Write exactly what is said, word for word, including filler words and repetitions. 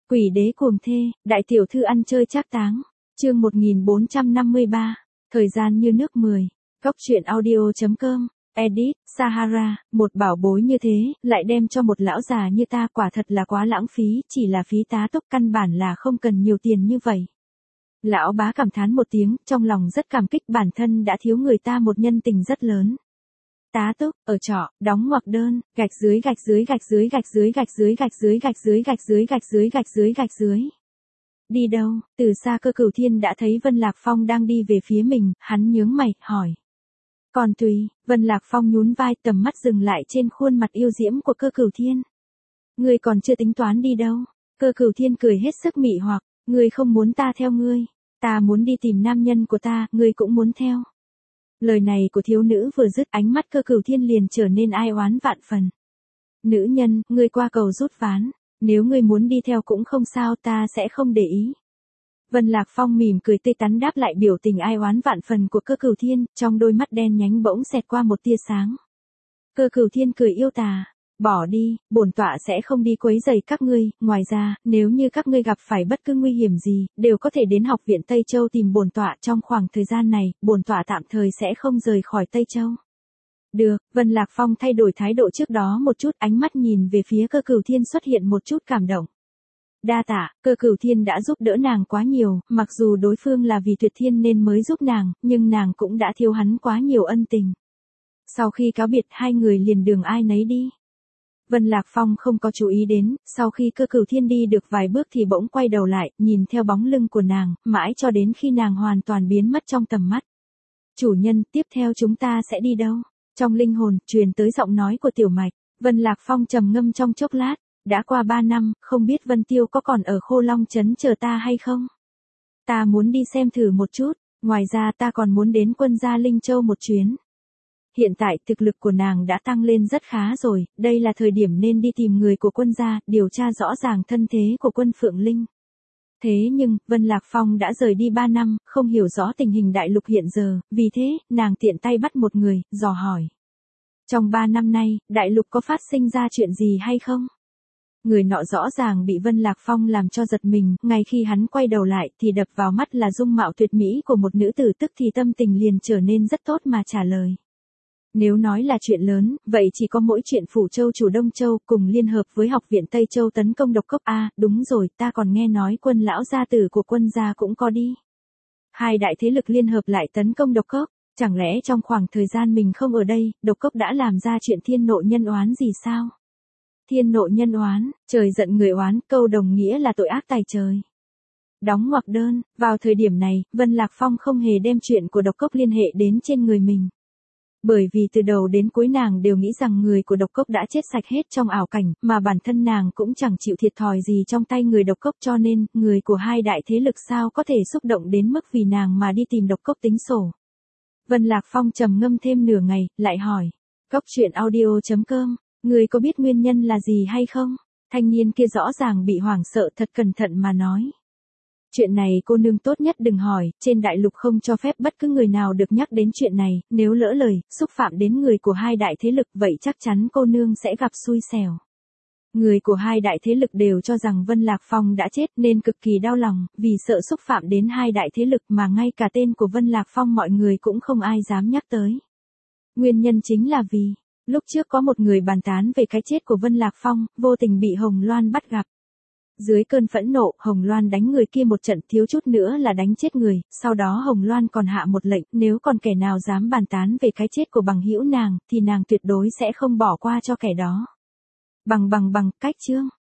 Quỷ đế cuồng thê, đại tiểu thư ăn chơi trác táng. Chương một nghìn bốn trăm năm mươi ba. Thời gian như nước mười. Góc truyện audio chấm com. Edit, Sahara, một bảo bối như thế, lại đem cho một lão già như ta, quả thật là quá lãng phí, chỉ là phí tá túc, căn bản là không cần nhiều tiền như vậy. Lão bá cảm thán một tiếng, trong lòng rất cảm kích, bản thân đã thiếu người ta một nhân tình rất lớn. Tá túc, ở trọ, đóng ngoặc đơn, gạch dưới gạch dưới gạch dưới gạch dưới gạch dưới gạch dưới gạch dưới gạch dưới gạch dưới gạch dưới gạch dưới. Đi đâu? Từ xa Cơ Cửu Thiên đã thấy Vân Lạc Phong đang đi về phía mình, hắn nhướng mày, hỏi. Còn tùy, Vân Lạc Phong nhún vai, tầm mắt dừng lại trên khuôn mặt yêu diễm của Cơ Cửu Thiên. Ngươi còn chưa tính toán đi đâu? Cơ Cửu Thiên cười hết sức mị hoặc, ngươi không muốn ta theo ngươi, ta muốn đi tìm nam nhân của ta, ngươi cũng muốn theo. Lời này của thiếu nữ vừa dứt, ánh mắt Cơ Cửu Thiên liền trở nên ai oán vạn phần. Nữ nhân, ngươi qua cầu rút ván, nếu ngươi muốn đi theo cũng không sao, ta sẽ không để ý. Vân Lạc Phong mỉm cười tươi tắn đáp lại biểu tình ai oán vạn phần của Cơ Cửu Thiên, trong đôi mắt đen nhánh bỗng xẹt qua một tia sáng. Cơ Cửu Thiên cười yêu tà, bỏ đi, bổn tọa sẽ không đi quấy rầy các ngươi, ngoài ra, nếu như các ngươi gặp phải bất cứ nguy hiểm gì, đều có thể đến học viện Tây Châu tìm bổn tọa, trong khoảng thời gian này, bổn tọa tạm thời sẽ không rời khỏi Tây Châu. Được, Vân Lạc Phong thay đổi thái độ trước đó một chút, ánh mắt nhìn về phía Cơ Cửu Thiên xuất hiện một chút cảm động. Đa tạ, Cơ Cửu Thiên đã giúp đỡ nàng quá nhiều, mặc dù đối phương là vì Tuyệt Thiên nên mới giúp nàng, nhưng nàng cũng đã thiếu hắn quá nhiều ân tình. Sau khi cáo biệt, hai người liền đường ai nấy đi. Vân Lạc Phong không có chú ý đến, sau khi Cơ Cửu Thiên đi được vài bước thì bỗng quay đầu lại, nhìn theo bóng lưng của nàng, mãi cho đến khi nàng hoàn toàn biến mất trong tầm mắt. Chủ nhân, tiếp theo chúng ta sẽ đi đâu? Trong linh hồn, truyền tới giọng nói của Tiểu Mạch. Vân Lạc Phong trầm ngâm trong chốc lát, đã qua ba năm, không biết Vân Tiêu có còn ở Khô Long Trấn chờ ta hay không? Ta muốn đi xem thử một chút, ngoài ra ta còn muốn đến Quân gia Linh Châu một chuyến. Hiện tại thực lực của nàng đã tăng lên rất khá rồi, đây là thời điểm nên đi tìm người của Quân gia, điều tra rõ ràng thân thế của Quân Phượng Linh. Thế nhưng, Vân Lạc Phong đã rời đi ba năm, không hiểu rõ tình hình đại lục hiện giờ, vì thế, nàng tiện tay bắt một người, dò hỏi. Trong ba năm nay, đại lục có phát sinh ra chuyện gì hay không? Người nọ rõ ràng bị Vân Lạc Phong làm cho giật mình, ngay khi hắn quay đầu lại thì đập vào mắt là dung mạo tuyệt mỹ của một nữ tử, tức thì tâm tình liền trở nên rất tốt mà trả lời. Nếu nói là chuyện lớn, vậy chỉ có mỗi chuyện Phủ Châu chủ Đông Châu cùng liên hợp với học viện Tây Châu tấn công độc cốc. A, đúng rồi, ta còn nghe nói Quân lão gia tử của Quân gia cũng có đi. Hai đại thế lực liên hợp lại tấn công độc cốc, chẳng lẽ trong khoảng thời gian mình không ở đây, độc cốc đã làm ra chuyện thiên nộ nhân oán gì sao? Thiên nộ nhân oán, trời giận người oán, câu đồng nghĩa là tội ác tày trời. Đóng ngoặc đơn, vào thời điểm này, Vân Lạc Phong không hề đem chuyện của độc cốc liên hệ đến trên người mình. Bởi vì từ đầu đến cuối nàng đều nghĩ rằng người của độc cốc đã chết sạch hết trong ảo cảnh, mà bản thân nàng cũng chẳng chịu thiệt thòi gì trong tay người độc cốc, cho nên, người của hai đại thế lực sao có thể xúc động đến mức vì nàng mà đi tìm độc cốc tính sổ. Vân Lạc Phong trầm ngâm thêm nửa ngày, lại hỏi. Góc truyện audio chấm com, người có biết nguyên nhân là gì hay không? Thanh niên kia rõ ràng bị hoảng sợ, thật cẩn thận mà nói. Chuyện này cô nương tốt nhất đừng hỏi, trên đại lục không cho phép bất cứ người nào được nhắc đến chuyện này, nếu lỡ lời, xúc phạm đến người của hai đại thế lực, vậy chắc chắn cô nương sẽ gặp xui xẻo. Người của hai đại thế lực đều cho rằng Vân Lạc Phong đã chết nên cực kỳ đau lòng, vì sợ xúc phạm đến hai đại thế lực mà ngay cả tên của Vân Lạc Phong mọi người cũng không ai dám nhắc tới. Nguyên nhân chính là vì, lúc trước có một người bàn tán về cái chết của Vân Lạc Phong, vô tình bị Hồng Loan bắt gặp. Dưới cơn phẫn nộ, Hồng Loan đánh người kia một trận, thiếu chút nữa là đánh chết người, sau đó Hồng Loan còn hạ một lệnh, nếu còn kẻ nào dám bàn tán về cái chết của bằng hữu nàng, thì nàng tuyệt đối sẽ không bỏ qua cho kẻ đó. Bằng bằng bằng, cách chương.